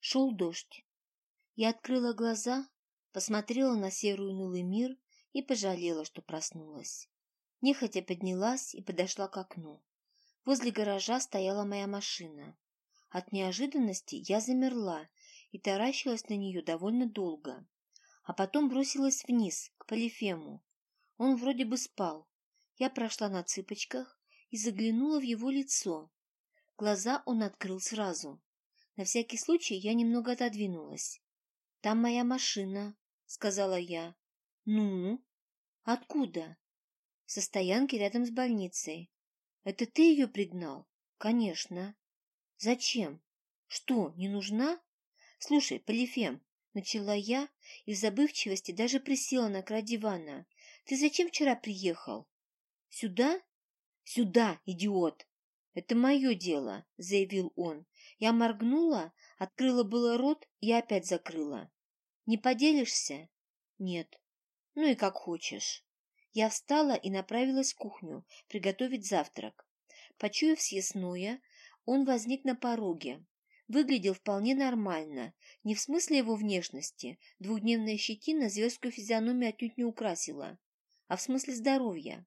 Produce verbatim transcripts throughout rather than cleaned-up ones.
Шел дождь. Я открыла глаза, посмотрела на серый унылый мир и пожалела, что проснулась. Нехотя поднялась и подошла к окну. Возле гаража стояла моя машина. От неожиданности я замерла и таращилась на нее довольно долго, а потом бросилась вниз, к Полифему. Он вроде бы спал. Я прошла на цыпочках и заглянула в его лицо. Глаза он открыл сразу. На всякий случай я немного отодвинулась. «Там моя машина», — сказала я. «Ну? Откуда?» «Со стоянки рядом с больницей». «Это ты ее пригнал?» «Конечно». «Зачем? Что, не нужна?» «Слушай, Полифем», — начала я и в забывчивости даже присела на край дивана. «Ты зачем вчера приехал?» «Сюда?» «Сюда, идиот!» «Это мое дело», — заявил он. Я моргнула, открыла было рот и опять закрыла. «Не поделишься?» «Нет». «Ну и как хочешь». Я встала и направилась в кухню приготовить завтрак. Почуяв съестное, он возник на пороге. Выглядел вполне нормально, не в смысле его внешности, двухдневная щетина зверскую физиономию отнюдь не украсила, а в смысле здоровья.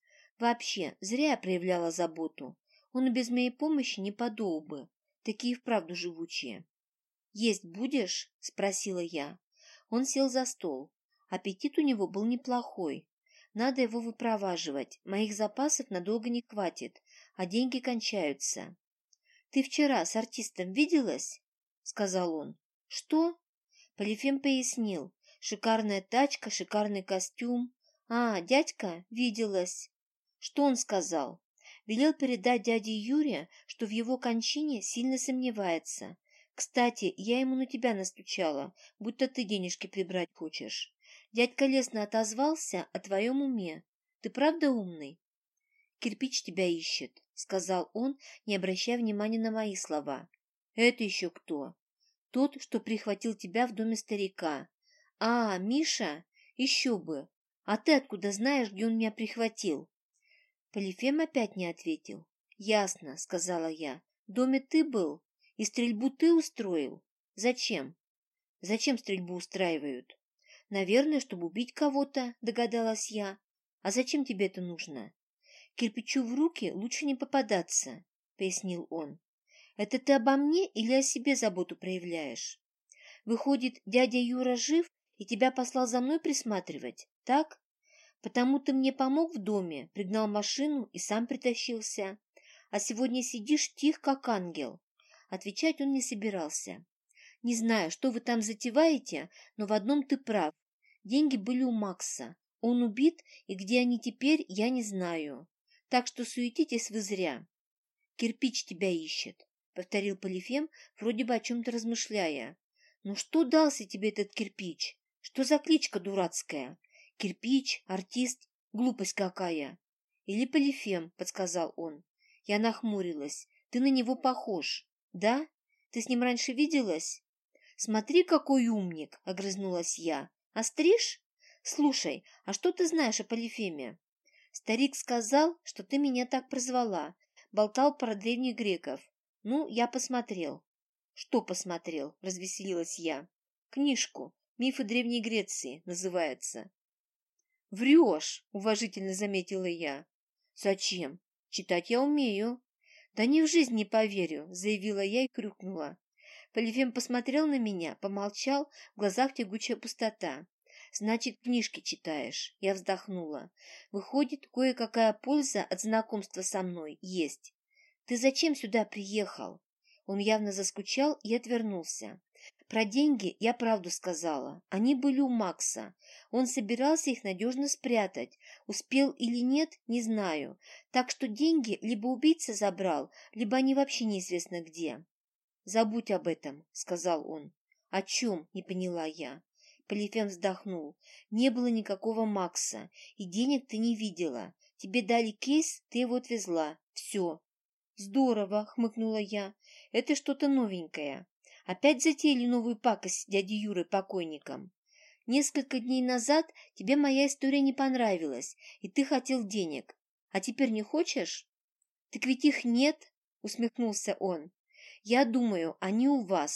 Вообще, зря я проявляла заботу. Он и без моей помощи не подул бы, такие вправду живучие. «Есть будешь?» – спросила я. Он сел за стол. Аппетит у него был неплохой. Надо его выпроваживать, моих запасов надолго не хватит, а деньги кончаются. «Ты вчера с артистом виделась?» – сказал он. «Что?» – Полифем пояснил. «Шикарная тачка, шикарный костюм. А, дядька, виделась». «Что он сказал?» «Велел передать дяде Юре, что в его кончине сильно сомневается. Кстати, я ему на тебя настучала, будто ты денежки прибрать хочешь. Дядька лестно отозвался о твоем уме. Ты правда умный?» «Кирпич тебя ищет», — сказал он, не обращая внимания на мои слова. «Это еще кто?» «Тот, что прихватил тебя в доме старика». «А, Миша? Еще бы! А ты откуда знаешь, где он меня прихватил?» Полифем опять не ответил. «Ясно», — сказала я. «В доме ты был? И стрельбу ты устроил? Зачем?» «Зачем стрельбу устраивают?» «Наверное, чтобы убить кого-то», — догадалась я. «А зачем тебе это нужно?» «Кирпичу в руки лучше не попадаться», — пояснил он. «Это ты обо мне или о себе заботу проявляешь? Выходит, дядя Юра жив и тебя послал за мной присматривать, так? Потому ты мне помог в доме, пригнал машину и сам притащился. А сегодня сидишь тих, как ангел». Отвечать он не собирался. «Не знаю, что вы там затеваете, но в одном ты прав. Деньги были у Макса. Он убит, и где они теперь, я не знаю. Так что суетитесь вы зря». «Кирпич тебя ищет», — повторил Полифем, вроде бы о чем-то размышляя. «Ну что дался тебе этот кирпич? Что за кличка дурацкая? Кирпич, артист, глупость какая!» «Или Полифем», — подсказал он. Я нахмурилась. «Ты на него похож. Да? Ты с ним раньше виделась?» «Смотри, какой умник!» — огрызнулась я. «Остришь? Слушай, а что ты знаешь о Полифеме?» «Старик сказал, что ты меня так прозвала. Болтал про древних греков. Ну, я посмотрел». «Что посмотрел?» — развеселилась я. «Книжку. Мифы Древней Греции называется». «Врешь!» — уважительно заметила я. «Зачем? Читать я умею». «Да ни в жизнь не поверю», — заявила я и крюкнула. Полифем посмотрел на меня, помолчал, в глазах тягучая пустота. «Значит, книжки читаешь?» Я вздохнула. «Выходит, кое-какая польза от знакомства со мной есть. Ты зачем сюда приехал?» Он явно заскучал и отвернулся. «Про деньги я правду сказала. Они были у Макса. Он собирался их надежно спрятать. Успел или нет, не знаю. Так что деньги либо убийца забрал, либо они вообще неизвестно где». «Забудь об этом», — сказал он. «О чем?» — не поняла я. Полифем вздохнул. «Не было никакого Макса, и денег ты не видела. Тебе дали кейс, ты его отвезла. Все». «Здорово», — хмыкнула я. «Это что-то новенькое. Опять затеяли новую пакость с дядей Юрой покойником. Несколько дней назад тебе моя история не понравилась, и ты хотел денег. А теперь не хочешь?» «Так ведь их нет», — усмехнулся он. «Я думаю, они у вас.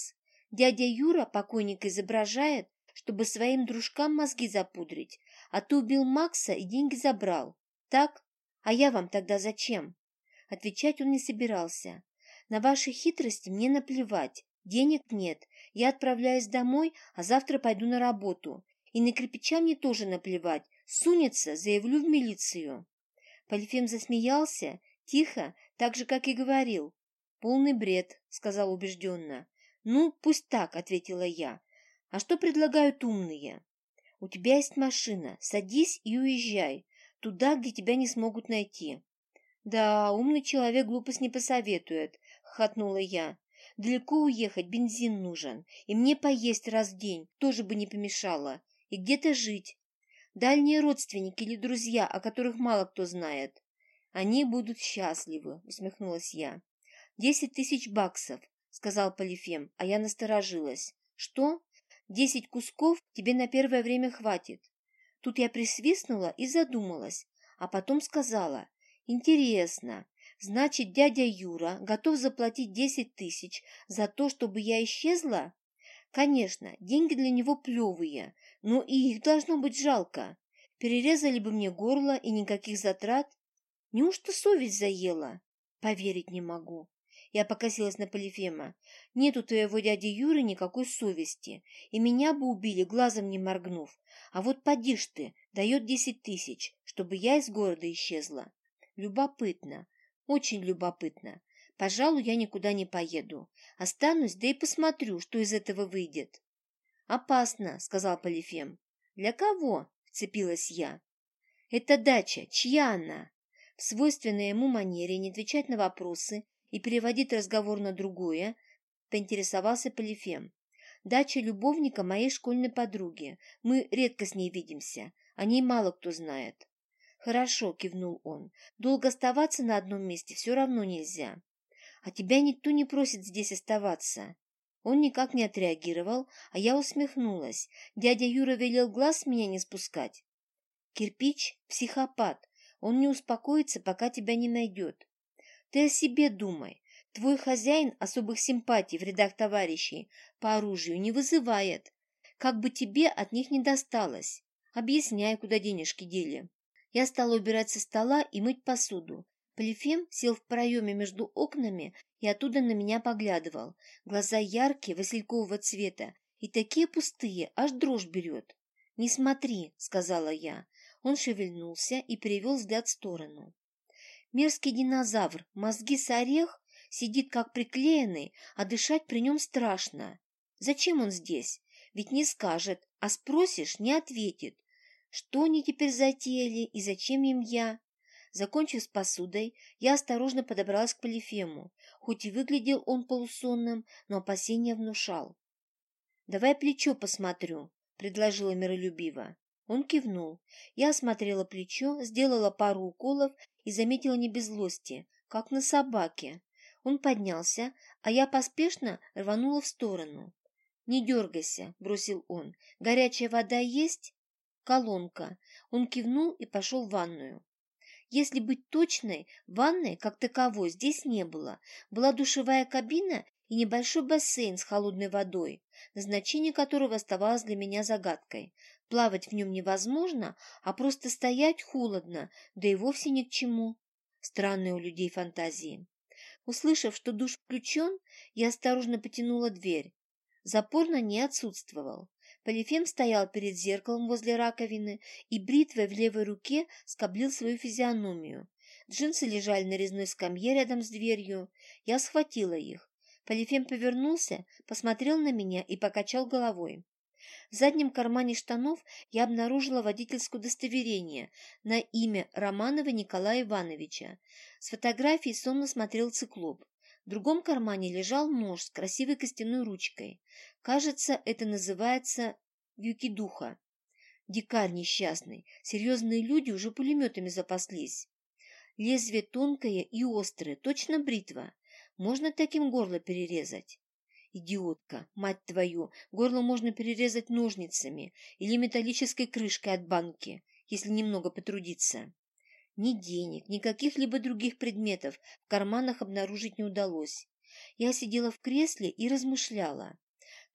Дядя Юра покойника изображает, чтобы своим дружкам мозги запудрить, а ты убил Макса и деньги забрал. Так? А я вам тогда зачем?» Отвечать он не собирался. «На ваши хитрости мне наплевать. Денег нет. Я отправляюсь домой, а завтра пойду на работу. И на кирпича мне тоже наплевать. Сунется, заявлю в милицию». Полифем засмеялся, тихо, так же, как и говорил. «Полный бред», — сказал убежденно. «Ну, пусть так», — ответила я. «А что предлагают умные?» «У тебя есть машина. Садись и уезжай. Туда, где тебя не смогут найти». «Да, умный человек глупость не посоветует», — хохотнула я. «Далеко уехать, бензин нужен. И мне поесть раз в день тоже бы не помешало. И где-то жить. Дальние родственники или друзья, о которых мало кто знает. Они будут счастливы», — усмехнулась я. «Десять тысяч баксов», — сказал Полифем, а я насторожилась. «Что? Десять кусков тебе на первое время хватит?» Тут я присвистнула и задумалась, а потом сказала: «Интересно, значит, дядя Юра готов заплатить десять тысяч за то, чтобы я исчезла? Конечно, деньги для него плевые, но и их должно быть жалко. Перерезали бы мне горло и никаких затрат. Неужто совесть заела? Поверить не могу». Я покосилась на Полифема. «Нет у твоего дяди Юры никакой совести, и меня бы убили, глазом не моргнув. А вот поди ж ты, дает десять тысяч, чтобы я из города исчезла. Любопытно, очень любопытно. Пожалуй, я никуда не поеду. Останусь, да и посмотрю, что из этого выйдет». «Опасно», — сказал Полифем. «Для кого?» — вцепилась я. «Это дача. Чья она?» В свойственной ему манере не отвечать на вопросы и переводить разговор на другое, поинтересовался Полифем. «Дача любовника моей школьной подруги. Мы редко с ней видимся. О ней мало кто знает». «Хорошо», — кивнул он. «Долго оставаться на одном месте все равно нельзя. А тебя никто не просит здесь оставаться». Он никак не отреагировал, а я усмехнулась. Дядя Юра велел глаз с меня не спускать. «Кирпич — психопат. Он не успокоится, пока тебя не найдет. Ты о себе думай. Твой хозяин особых симпатий в рядах товарищей по оружию не вызывает. Как бы тебе от них не досталось. Объясняй, куда денежки дели». Я стала убирать со стола и мыть посуду. Полифем сел в проеме между окнами и оттуда на меня поглядывал. Глаза яркие, василькового цвета, и такие пустые, аж дрожь берет. «Не смотри», — сказала я. Он шевельнулся и перевел взгляд в сторону. Мерзкий динозавр, мозги с орех, сидит как приклеенный, а дышать при нем страшно. Зачем он здесь? Ведь не скажет, а спросишь — не ответит. Что они теперь затеяли и зачем им я? Закончив с посудой, я осторожно подобралась к Полифему. Хоть и выглядел он полусонным, но опасения внушал. «Давай плечо посмотрю», — предложила миролюбиво. Он кивнул. Я осмотрела плечо, сделала пару уколов и заметила не без злости, как на собаке. Он поднялся, а я поспешно рванула в сторону. «Не дергайся», — бросил он. «Горячая вода есть?» «Колонка». Он кивнул и пошел в ванную. Если быть точной, ванной, как таковой, здесь не было. Была душевая кабина и небольшой бассейн с холодной водой, назначение которого оставалось для меня загадкой. Плавать в нем невозможно, а просто стоять холодно, да и вовсе ни к чему. Странные у людей фантазии. Услышав, что душ включен, я осторожно потянула дверь. Запор на ней отсутствовал. Полифем стоял перед зеркалом возле раковины и бритвой в левой руке скоблил свою физиономию. Джинсы лежали на резной скамье рядом с дверью. Я схватила их. Полифем повернулся, посмотрел на меня и покачал головой. В заднем кармане штанов я обнаружила водительское удостоверение на имя Романова Николая Ивановича. С фотографией сонно смотрел циклоп. В другом кармане лежал нож с красивой костяной ручкой. Кажется, это называется юкидуха. Дикарь несчастный. Серьезные люди уже пулеметами запаслись. Лезвие тонкое и острое, точно бритва. Можно таким горло перерезать? Идиотка, мать твою, горло можно перерезать ножницами или металлической крышкой от банки, если немного потрудиться. Ни денег, ни каких-либо других предметов в карманах обнаружить не удалось. Я сидела в кресле и размышляла.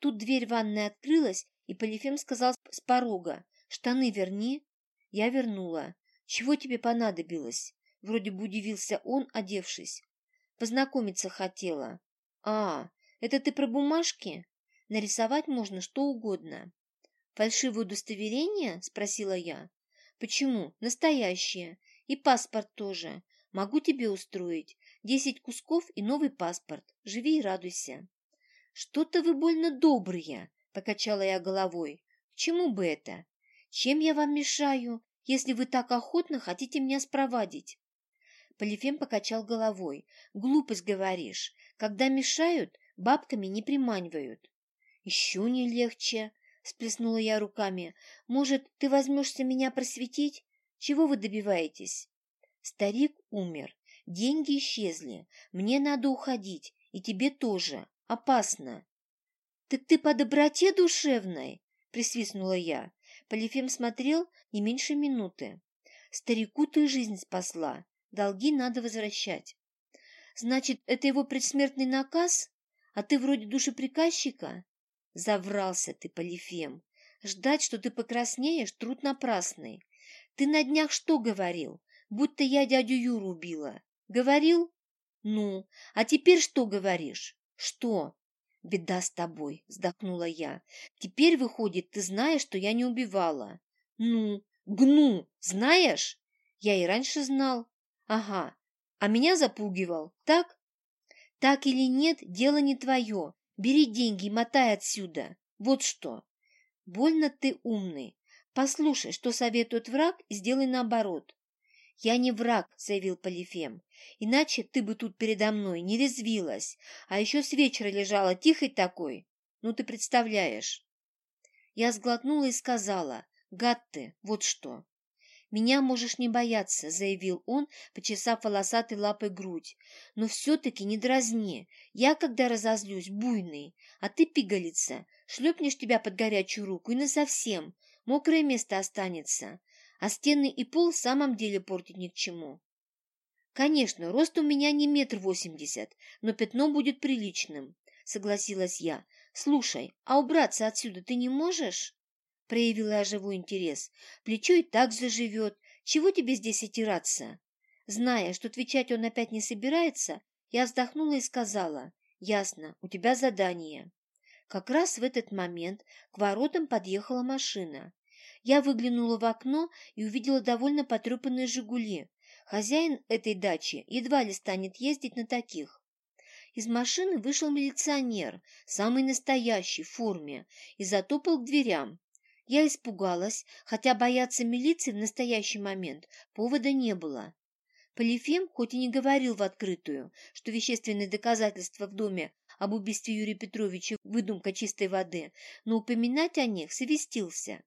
Тут дверь ванной открылась, и Полифем сказал с порога: «Штаны верни». Я вернула. «Чего тебе понадобилось?» Вроде бы удивился он, одевшись. «Познакомиться хотела». «А, это ты про бумажки? Нарисовать можно что угодно». «Фальшивое удостоверение?» – спросила я. «Почему? Настоящее. И паспорт тоже. Могу тебе устроить. Десять кусков и новый паспорт. Живи и радуйся». «Что-то вы больно добрые», – покачала я головой. «К чему бы это? Чем я вам мешаю, если вы так охотно хотите меня спровадить?» Полифем покачал головой. «Глупость говоришь. Когда мешают, бабками не приманивают». «Еще не легче», – сплеснула я руками. «Может, ты возьмешься меня просветить? Чего вы добиваетесь?» «Старик умер. Деньги исчезли. Мне надо уходить. И тебе тоже. Опасно». «Так ты по доброте душевной?» – присвистнула я. Полифем смотрел не меньше минуты. «Старику ты жизнь спасла. Долги надо возвращать». «Значит, это его предсмертный наказ? А ты вроде душеприказчика?» «Заврался ты, Полифем. Ждать, что ты покраснеешь, труд напрасный. Ты на днях что говорил? Будто я дядю Юру убила. Говорил? Ну, а теперь что говоришь? Что?» «Беда с тобой», — вздохнула я. «Теперь, выходит, ты знаешь, что я не убивала». «Ну, гну, знаешь?» «Я и раньше знал». «Ага, а меня запугивал, так?» «Так или нет, дело не твое. Бери деньги и мотай отсюда. Вот что». «Больно ты умный. Послушай, что советует враг, и сделай наоборот». «Я не враг», — заявил Полифем. «Иначе ты бы тут передо мной не резвилась, а еще с вечера лежала тихой такой. Ну, ты представляешь». Я сглотнула и сказала: «Гад ты, вот что». «Меня можешь не бояться», — заявил он, почесав волосатой лапой грудь. «Но все-таки не дразни. Я, когда разозлюсь, буйный, а ты, пигалица, шлепнешь тебя под горячую руку и насовсем. Мокрое место останется. А стены и пол в самом деле портить ни к чему». «Конечно, рост у меня не метр восемьдесят, но пятно будет приличным», — согласилась я. «Слушай, а убраться отсюда ты не можешь?» Проявила я живой интерес. «Плечо и так заживет. Чего тебе здесь отираться?» Зная, что отвечать он опять не собирается, я вздохнула и сказала: «Ясно, у тебя задание». Как раз в этот момент к воротам подъехала машина. Я выглянула в окно и увидела довольно потрепанные «Жигули». Хозяин этой дачи едва ли станет ездить на таких. Из машины вышел милиционер, самый настоящий, в форме, и затопал к дверям. Я испугалась, хотя бояться милиции в настоящий момент повода не было. Полифем, хоть и не говорил в открытую, что вещественные доказательства в доме об убийстве Юрия Петровича – выдумка чистой воды, но упоминать о них совестился.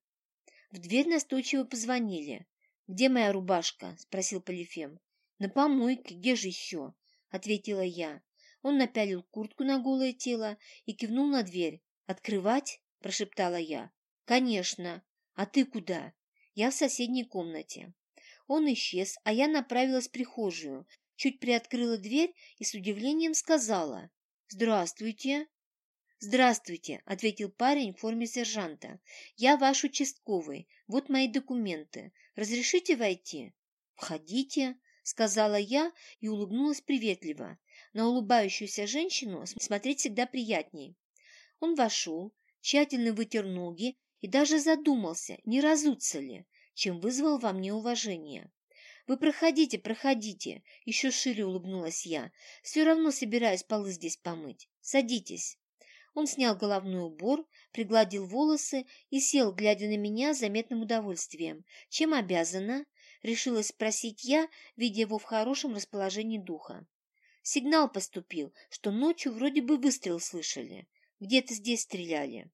В дверь настойчиво позвонили. «Где моя рубашка?» – спросил Полифем. «На помойке, где же еще?» – ответила я. Он напялил куртку на голое тело и кивнул на дверь. «Открывать?» – прошептала я. «Конечно. А ты куда?» «Я в соседней комнате». Он исчез, а я направилась в прихожую, чуть приоткрыла дверь и с удивлением сказала: «Здравствуйте». «Здравствуйте», — ответил парень в форме сержанта. «Я ваш участковый. Вот мои документы. Разрешите войти?» «Входите», — сказала я и улыбнулась приветливо. На улыбающуюся женщину смотреть всегда приятней. Он вошел, тщательно вытер ноги и даже задумался, не разуться ли, чем вызвал во мне уважение. «Вы проходите, проходите», — еще шире улыбнулась я. «Все равно собираюсь полы здесь помыть. Садитесь». Он снял головной убор, пригладил волосы и сел, глядя на меня с заметным удовольствием. «Чем обязана?» — решилась спросить я, видя его в хорошем расположении духа. «Сигнал поступил, что ночью вроде бы выстрел слышали. Где-то здесь стреляли».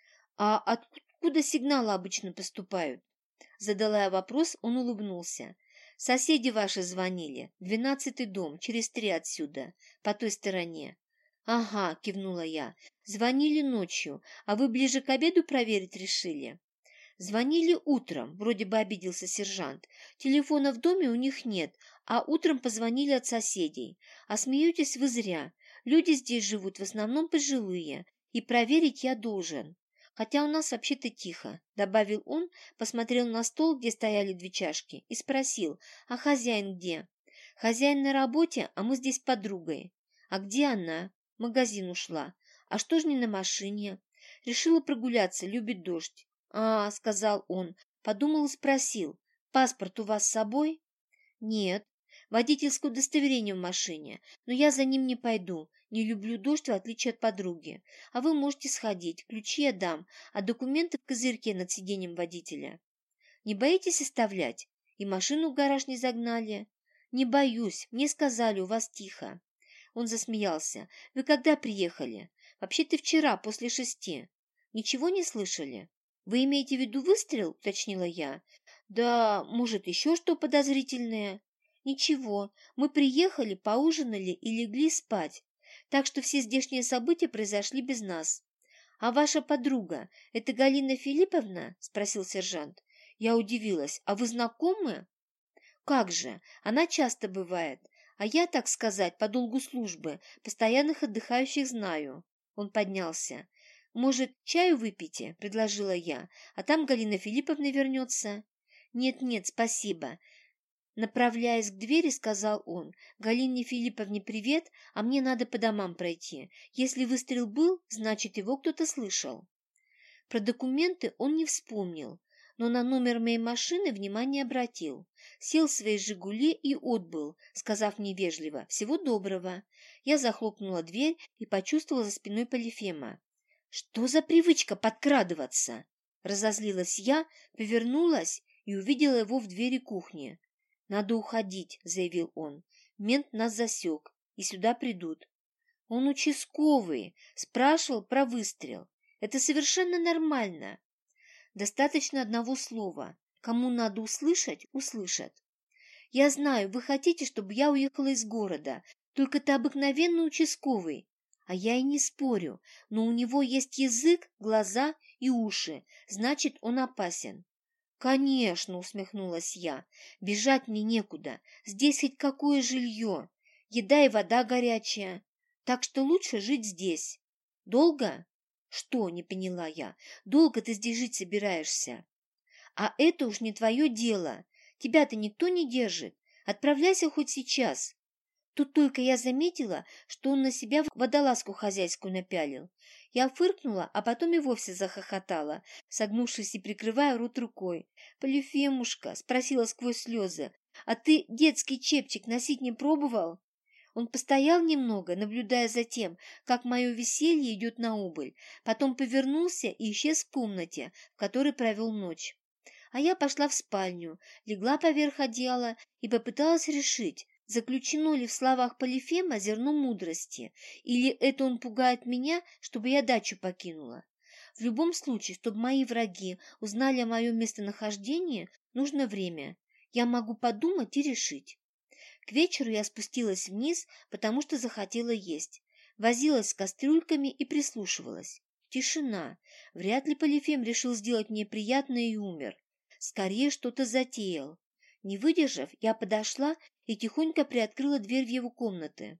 «А откуда сигналы обычно поступают?» Задала я вопрос, он улыбнулся. «Соседи ваши звонили. Двенадцатый дом, через три отсюда, по той стороне». «Ага», — кивнула я. «Звонили ночью, а вы ближе к обеду проверить решили?» «Звонили утром», — вроде бы обиделся сержант. «Телефона в доме у них нет, а утром позвонили от соседей. А смеетесь вы зря. Люди здесь живут в основном пожилые, и проверить я должен. Хотя у нас вообще-то тихо», — добавил он, посмотрел на стол, где стояли две чашки, и спросил: «А хозяин где?» «Хозяин на работе, а мы здесь с подругой». «А где она?» «В магазин ушла». «А что ж не на машине?» «Решила прогуляться, любит дождь». «А, — сказал он, подумал и спросил: паспорт у вас с собой?» «Нет, водительское удостоверение в машине, но я за ним не пойду, не люблю дождь, в отличие от подруги. А вы можете сходить, ключи я дам, а документы в козырьке над сиденьем водителя. Не боитесь оставлять? И машину в гараж не загнали?» «Не боюсь, мне сказали, у вас тихо». Он засмеялся. «Вы когда приехали?» «Вообще-то вчера, после шести». «Ничего не слышали?» «Вы имеете в виду выстрел?» — уточнила я. «Да, может, еще что подозрительное?» «Ничего, мы приехали, поужинали и легли спать, так что все здешние события произошли без нас». «А ваша подруга — это Галина Филипповна?» — спросил сержант. Я удивилась. «А вы знакомы?» «Как же, она часто бывает, а я, так сказать, по долгу службы, постоянных отдыхающих знаю». Он поднялся. «Может, чаю выпейте?» – предложила я. «А там Галина Филипповна вернется». «Нет-нет, спасибо». Направляясь к двери, сказал он: «Галине Филипповне привет, а мне надо по домам пройти. Если выстрел был, значит, его кто-то слышал». Про документы он не вспомнил, но на номер моей машины внимание обратил. Сел в свои «Жигули» и отбыл, сказав мне вежливо: «Всего доброго». Я захлопнула дверь и почувствовала за спиной Полифема. «Что за привычка подкрадываться?» Разозлилась я, повернулась и увидела его в двери кухни. «Надо уходить», — заявил он. «Мент нас засек, и сюда придут». «Он участковый, спрашивал про выстрел. Это совершенно нормально. Достаточно одного слова. Кому надо услышать, услышат. Я знаю, вы хотите, чтобы я уехала из города, только ты обыкновенный участковый. А я и не спорю, но у него есть язык, глаза и уши, значит, он опасен». «Конечно», — усмехнулась я, — «бежать мне некуда, здесь хоть какое жилье, еда и вода горячая, так что лучше жить здесь». «Долго?» «Что?» — не поняла я. «Долго ты здесь жить собираешься?» «А это уж не твое дело, тебя-то никто не держит, отправляйся хоть сейчас». Тут только я заметила, что он на себя водолазку хозяйскую напялил. Я фыркнула, а потом и вовсе захохотала, согнувшись и прикрывая рот рукой. «Полифемушка», — спросила сквозь слезы, — «а ты детский чепчик носить не пробовал?» Он постоял немного, наблюдая за тем, как мое веселье идет на убыль, потом повернулся и исчез в комнате, в которой провел ночь. А я пошла в спальню, легла поверх одеяла и попыталась решить, заключено ли в словах Полифема зерно мудрости, или это он пугает меня, чтобы я дачу покинула. В любом случае, чтобы мои враги узнали о моем местонахождении, нужно время. Я могу подумать и решить. К вечеру я спустилась вниз, потому что захотела есть. Возилась с кастрюльками и прислушивалась. Тишина. Вряд ли Полифем решил сделать мне приятное и умер. Скорее что-то затеял. Не выдержав, я подошла и тихонько приоткрыла дверь в его комнаты.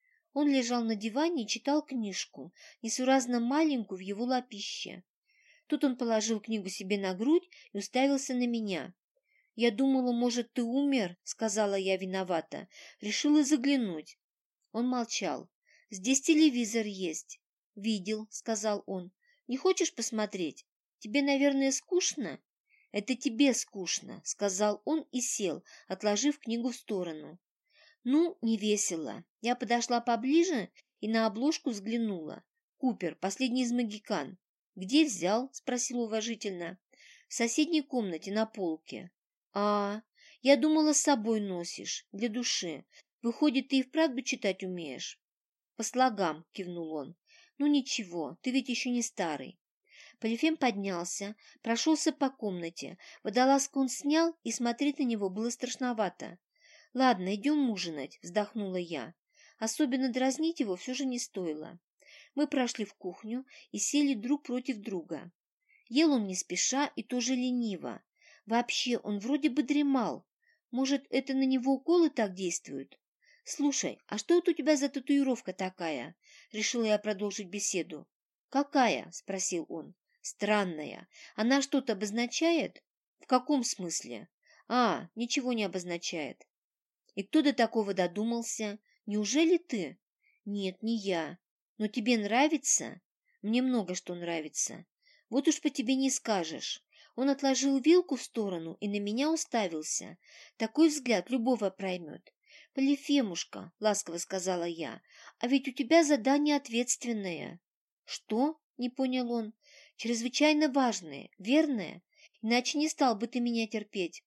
Он лежал на диване и читал книжку, несуразно маленькую в его лапище. Тут он положил книгу себе на грудь и уставился на меня. «Я думала, может, ты умер», — сказала я виновата. «Решила заглянуть». Он молчал. «Здесь телевизор есть». «Видел», — сказал он. «Не хочешь посмотреть? Тебе, наверное, скучно?» «Это тебе скучно», — сказал он и сел, отложив книгу в сторону. «Ну, не весело». Я подошла поближе и на обложку взглянула. «Купер, последний из могикан». «Где взял?» — спросил уважительно. «В соседней комнате на полке». «А, я думала, с собой носишь, для души. Выходит, ты и вправду читать умеешь?» «По слогам», — кивнул он. «Ну ничего, ты ведь еще не старый». Полифем поднялся, прошелся по комнате. Водолазку он снял, и смотреть на него было страшновато. «Ладно, идем ужинать», — вздохнула я. Особенно дразнить его все же не стоило. Мы прошли в кухню и сели друг против друга. Ел он не спеша и тоже лениво. Вообще, он вроде бы дремал. Может, это на него уколы так действуют? «Слушай, а что это у тебя за татуировка такая?» Решила я продолжить беседу. «Какая?» – спросил он. «Странная. Она что-то обозначает?» «В каком смысле?» «А, ничего не обозначает». «И кто до такого додумался? Неужели ты?» «Нет, не я. Но тебе нравится?» «Мне много что нравится. Вот уж по тебе не скажешь». Он отложил вилку в сторону и на меня уставился. Такой взгляд любого проймет. «Полифемушка», — ласково сказала я, — «а ведь у тебя задание ответственное». «Что?» — не понял он. «Чрезвычайно важное, верное, иначе не стал бы ты меня терпеть».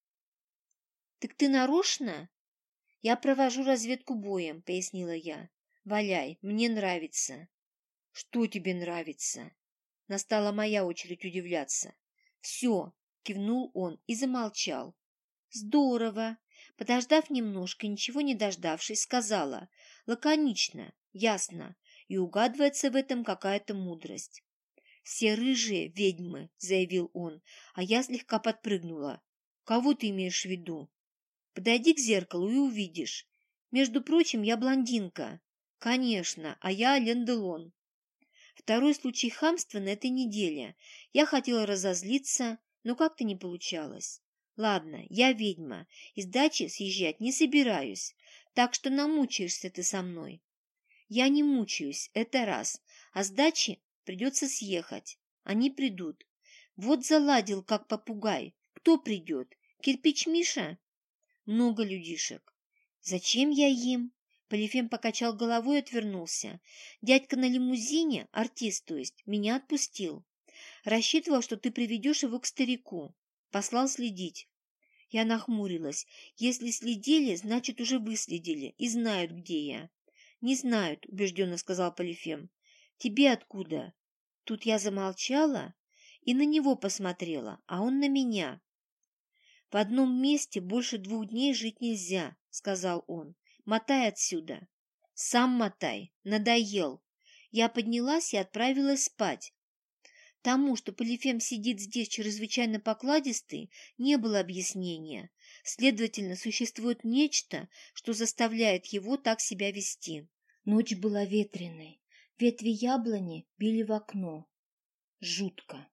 «Так ты нарочно?» «Я провожу разведку боем», — пояснила я. «Валяй, мне нравится». «Что тебе нравится?» Настала моя очередь удивляться. «Все», — кивнул он и замолчал. «Здорово!» Подождав немножко, ничего не дождавшись, сказала. Лаконично, ясно, и угадывается в этом какая-то мудрость. «Все рыжие ведьмы», — заявил он, а я слегка подпрыгнула. «Кого ты имеешь в виду?» «Подойди к зеркалу и увидишь. Между прочим, я блондинка». «Конечно, а я Ален Делон». Второй случай хамства на этой неделе. Я хотела разозлиться, но как-то не получалось. Ладно, я ведьма, и с дачи съезжать не собираюсь, так что намучаешься ты со мной. Я не мучаюсь, это раз, а с дачи придется съехать. Они придут. Вот заладил, как попугай. Кто придет? Кирпич Миша? Много людишек. Зачем я им? Полифем покачал головой и отвернулся. Дядька на лимузине, артист, то есть, меня отпустил. Рассчитывал, что ты приведешь его к старику. Послал следить. Я нахмурилась. Если следили, значит, уже выследили и знают, где я. Не знают, убежденно сказал Полифем. Тебе откуда? Тут я замолчала и на него посмотрела, а он на меня. В одном месте больше двух дней жить нельзя, сказал он. Мотай отсюда. Сам мотай. Надоел. Я поднялась и отправилась спать. Тому, что Полифем сидит здесь чрезвычайно покладистый, не было объяснения. Следовательно, существует нечто, что заставляет его так себя вести. Ночь была ветреной. Ветви яблони били в окно. Жутко.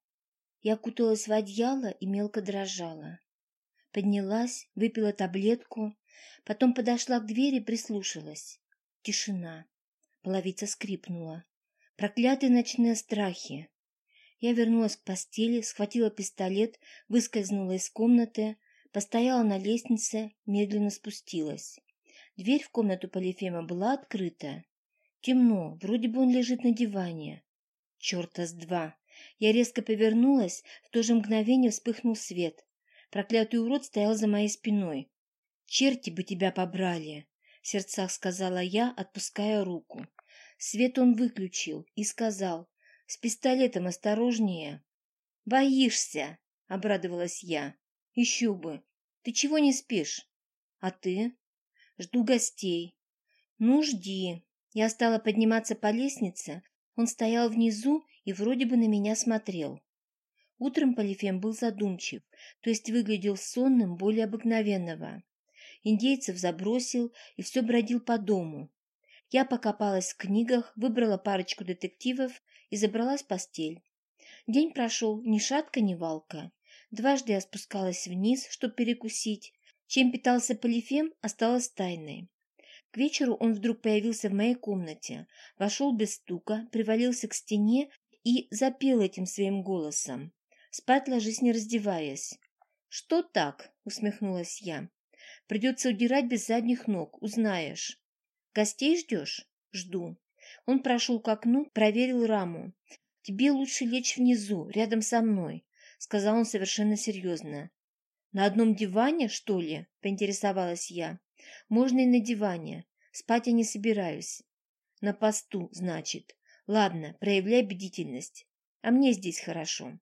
Я куталась в одеяло и мелко дрожала. Поднялась, выпила таблетку, потом подошла к двери и прислушалась. Тишина. Половица скрипнула. Проклятые ночные страхи. Я вернулась к постели, схватила пистолет, выскользнула из комнаты, постояла на лестнице, медленно спустилась. Дверь в комнату Полифема была открыта. Темно, вроде бы он лежит на диване. Черта с два. Я резко повернулась, в то же мгновение вспыхнул свет. Проклятый урод стоял за моей спиной. «Черти бы тебя побрали!» — в сердцах сказала я, отпуская руку. Свет он выключил и сказал: «С пистолетом осторожнее». «Боишься?» — обрадовалась я. «Еще бы! Ты чего не спишь?» «А ты?» «Жду гостей». «Ну, жди». Я стала подниматься по лестнице. Он стоял внизу и вроде бы на меня смотрел. Утром Полифем был задумчив, то есть выглядел сонным более обыкновенного. Индейцев забросил и все бродил по дому. Я покопалась в книгах, выбрала парочку детективов и забралась в постель. День прошел ни шатка, ни валка. Дважды я спускалась вниз, чтобы перекусить. Чем питался Полифем, осталось тайной. К вечеру он вдруг появился в моей комнате, вошел без стука, привалился к стене и запел этим своим голосом. «Спать ложись, не раздеваясь». «Что так?» — усмехнулась я. «Придется удирать без задних ног, узнаешь». «Гостей ждешь?» «Жду». Он прошел к окну, проверил раму. «Тебе лучше лечь внизу, рядом со мной», — сказал он совершенно серьезно. «На одном диване, что ли?» — поинтересовалась я. «Можно и на диване. Спать я не собираюсь». «На посту, значит. Ладно, проявляй бдительность. А мне здесь хорошо».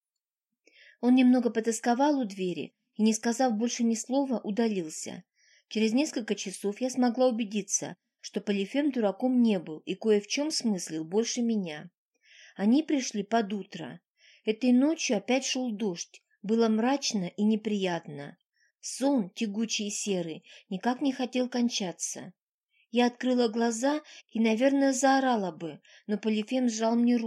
Он немного потасковал у двери и, не сказав больше ни слова, удалился. Через несколько часов я смогла убедиться, что Полифем дураком не был и кое в чем смыслил больше меня. Они пришли под утро. Этой ночью опять шел дождь. Было мрачно и неприятно. Сон, тягучий и серый, никак не хотел кончаться. Я открыла глаза и, наверное, заорала бы, но Полифем сжал мне рот,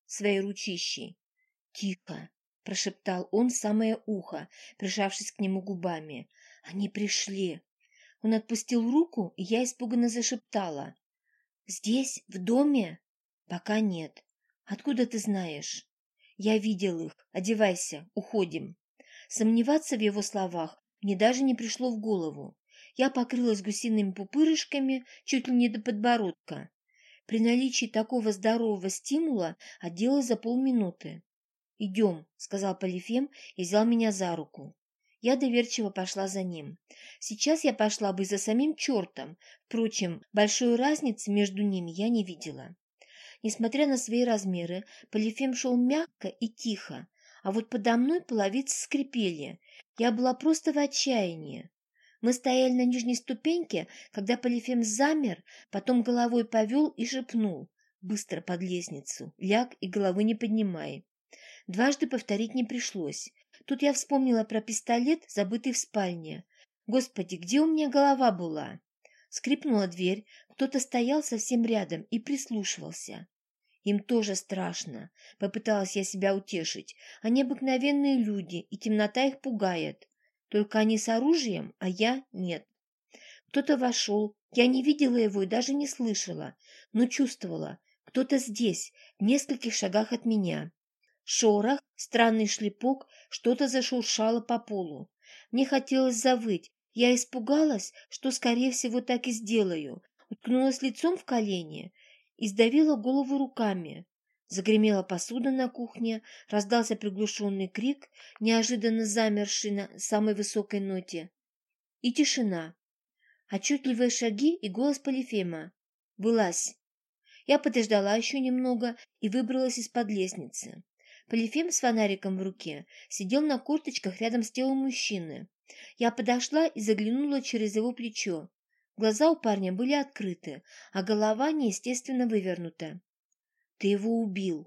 своей ручищей. «Тихо!» — прошептал он в самое ухо, прижавшись к нему губами. «Они пришли!» Он отпустил руку, и я испуганно зашептала. «Здесь? В доме?» «Пока нет. Откуда ты знаешь?» «Я видел их. Одевайся. Уходим». Сомневаться в его словах мне даже не пришло в голову. Я покрылась гусиными пупырышками чуть ли не до подбородка. При наличии такого здорового стимула оделась за полминуты. «Идем», — сказал Полифем и взял меня за руку. Я доверчиво пошла за ним. Сейчас я пошла бы и за самим чертом. Впрочем, большой разницы между ними я не видела. Несмотря на свои размеры, Полифем шел мягко и тихо, а вот подо мной половицы скрипели. Я была просто в отчаянии. Мы стояли на нижней ступеньке, когда Полифем замер, потом головой повел и шепнул: «Быстро под лестницу, ляг и головы не поднимай». Дважды повторить не пришлось. Тут я вспомнила про пистолет, забытый в спальне. Господи, где у меня голова была? Скрипнула дверь, кто-то стоял совсем рядом и прислушивался. Им тоже страшно, попыталась я себя утешить. Они обыкновенные люди, и темнота их пугает. Только они с оружием, а я нет. Кто-то вошел, я не видела его и даже не слышала, но чувствовала, кто-то здесь, в нескольких шагах от меня. Шорох, странный шлепок, что-то зашуршало по полу. Мне хотелось завыть. Я испугалась, что, скорее всего, так и сделаю. Уткнулась лицом в колени и сдавила голову руками. Загремела посуда на кухне, раздался приглушенный крик, неожиданно замерший на самой высокой ноте. И тишина. Отчетливые шаги и голос Полифема. «Вылазь!» Я подождала еще немного и выбралась из-под лестницы. Полифем с фонариком в руке сидел на корточках рядом с телом мужчины. Я подошла и заглянула через его плечо. Глаза у парня были открыты, а голова неестественно вывернута. «Ты его убил»,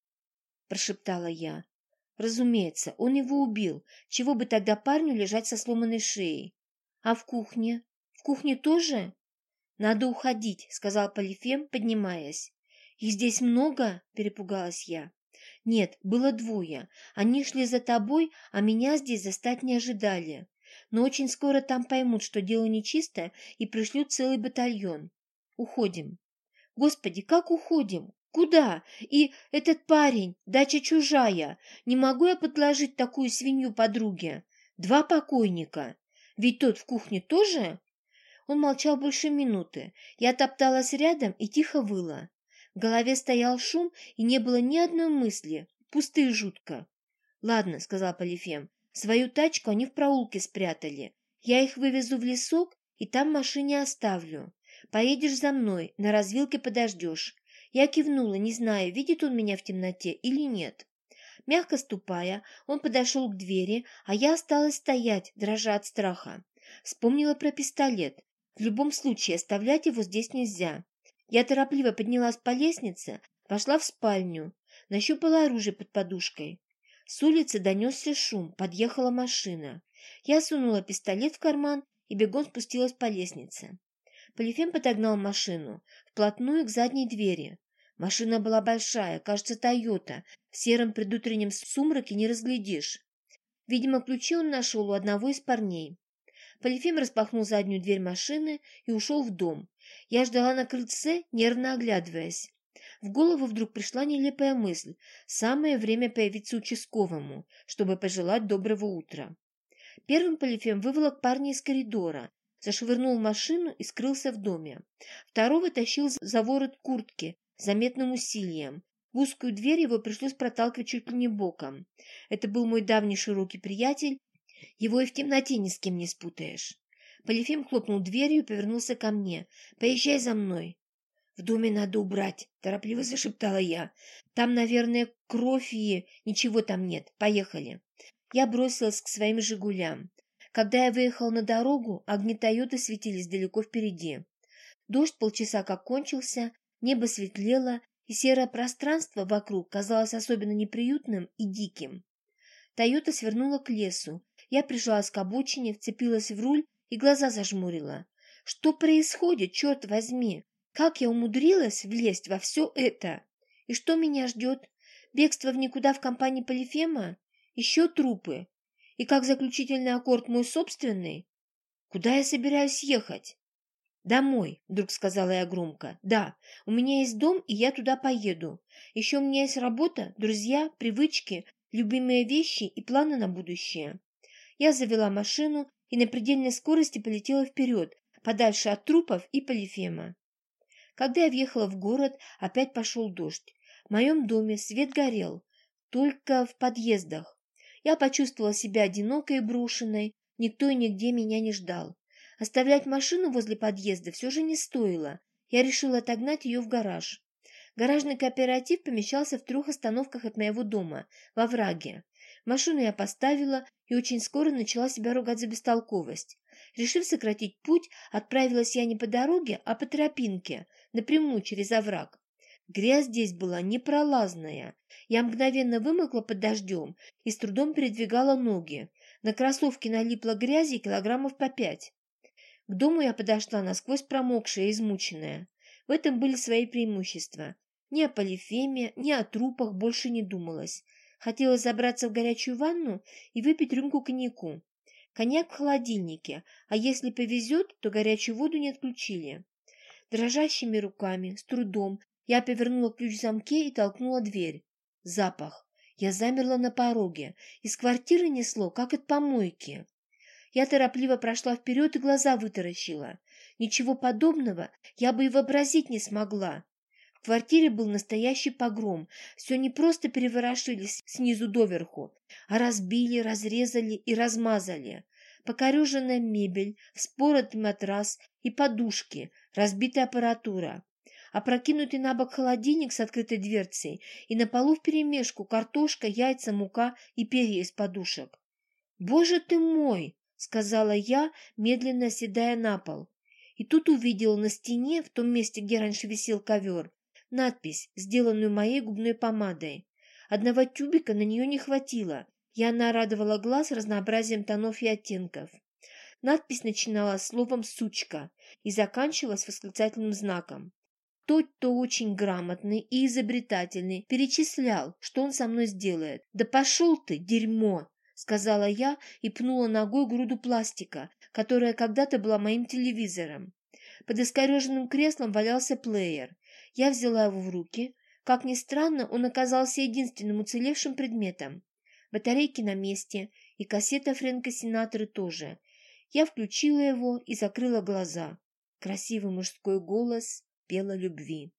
— прошептала я. «Разумеется, он его убил. Чего бы тогда парню лежать со сломанной шеей? А в кухне? В кухне тоже?» «Надо уходить», — сказал Полифем, поднимаясь. «Их здесь много?» — перепугалась я. «Нет, было двое. Они шли за тобой, а меня здесь застать не ожидали. Но очень скоро там поймут, что дело нечисто, и пришлют целый батальон. Уходим». «Господи, как уходим? Куда? И этот парень, дача чужая. Не могу я подложить такую свинью подруге? Два покойника. Ведь тот в кухне тоже?» Он молчал больше минуты. Я топталась рядом и тихо выла. В голове стоял шум, и не было ни одной мысли. Пусто и жутко. «Ладно», — сказал Полифем, — «свою тачку они в проулке спрятали. Я их вывезу в лесок и там в машине оставлю. Поедешь за мной, на развилке подождешь». Я кивнула, не зная, видит он меня в темноте или нет. Мягко ступая, он подошел к двери, а я осталась стоять, дрожа от страха. Вспомнила про пистолет. В любом случае оставлять его здесь нельзя. Я торопливо поднялась по лестнице, вошла в спальню, нащупала оружие под подушкой. С улицы донесся шум, подъехала машина. Я сунула пистолет в карман и бегом спустилась по лестнице. Полифем подогнал машину вплотную к задней двери. Машина была большая, кажется, Тойота. В сером предутреннем сумраке не разглядишь. Видимо, ключи он нашел у одного из парней. Полифем распахнул заднюю дверь машины и ушел в дом. Я ждала на крыльце, нервно оглядываясь. В голову вдруг пришла нелепая мысль. Самое время появиться участковому, чтобы пожелать доброго утра. Первым Полифем выволок парня из коридора, зашвырнул в машину и скрылся в доме. Второго тащил за ворот куртки с заметным усилием. В узкую дверь его пришлось проталкивать чуть ли не боком. Это был мой давний широкий приятель, его и в темноте ни с кем не спутаешь. Полифем хлопнул дверью и повернулся ко мне. «Поезжай за мной». «В доме надо убрать», — торопливо зашептала я. «Там, наверное, кровь и... ничего там нет. Поехали». Я бросилась к своим «Жигулям». Когда я выехал на дорогу, огни Тойоты светились далеко впереди. Дождь полчаса как кончился, небо светлело, и серое пространство вокруг казалось особенно неприютным и диким. Тойота свернула к лесу. Я прижалась к обочине, вцепилась в руль и глаза зажмурила. Что происходит, черт возьми? Как я умудрилась влезть во все это? И что меня ждет? Бегство в никуда в компании Полифема? Еще трупы? И как заключительный аккорд мой собственный? Куда я собираюсь ехать? «Домой», — вдруг сказала я громко. «Да, у меня есть дом, и я туда поеду. Еще у меня есть работа, друзья, привычки, любимые вещи и планы на будущее». Я завела машину и на предельной скорости полетела вперед, подальше от трупов и Полифема. Когда я въехала в город, опять пошел дождь. В моем доме свет горел, только в подъездах. Я почувствовала себя одинокой и брошенной, никто и нигде меня не ждал. Оставлять машину возле подъезда все же не стоило. Я решила отогнать ее в гараж. Гаражный кооператив помещался в трех остановках от моего дома, во овраге. Машину я поставила и очень скоро начала себя ругать за бестолковость. Решив сократить путь, отправилась я не по дороге, а по тропинке, напрямую через овраг. Грязь здесь была непролазная. Я мгновенно вымокла под дождем и с трудом передвигала ноги. На кроссовки налипло грязи килограммов по пять. К дому я подошла насквозь промокшая и измученная. В этом были свои преимущества. Ни о Полифеме, ни о трупах больше не думалось. Хотелось забраться в горячую ванну и выпить рюмку коньяку. Коньяк в холодильнике, а если повезет, то горячую воду не отключили. Дрожащими руками, с трудом, я повернула ключ в замке и толкнула дверь. Запах. Я замерла на пороге. Из квартиры несло, как от помойки. Я торопливо прошла вперед и глаза вытаращила. Ничего подобного я бы и вообразить не смогла. В квартире был настоящий погром. Все не просто переворошили снизу доверху, а разбили, разрезали и размазали. Покореженная мебель, вспоротый матрас и подушки, разбитая аппаратура. Опрокинутый на бок холодильник с открытой дверцей и на полу вперемешку картошка, яйца, мука и перья из подушек. «Боже ты мой!» — сказала я, медленно оседая на пол. И тут увидела на стене, в том месте, где раньше висел ковер, надпись, сделанную моей губной помадой. Одного тюбика на нее не хватило, и она радовала глаз разнообразием тонов и оттенков. Надпись начиналась словом «сучка» и заканчивалась восклицательным знаком. Тот, кто очень грамотный и изобретательный, перечислял, что он со мной сделает. «Да пошел ты, дерьмо!» — сказала я и пнула ногой груду пластика, которая когда-то была моим телевизором. Под искореженным креслом валялся плеер. Я взяла его в руки. Как ни странно, он оказался единственным уцелевшим предметом. Батарейки на месте, и кассета Фрэнка Синатры тоже. Я включила его и закрыла глаза. Красивый мужской голос пел о любви.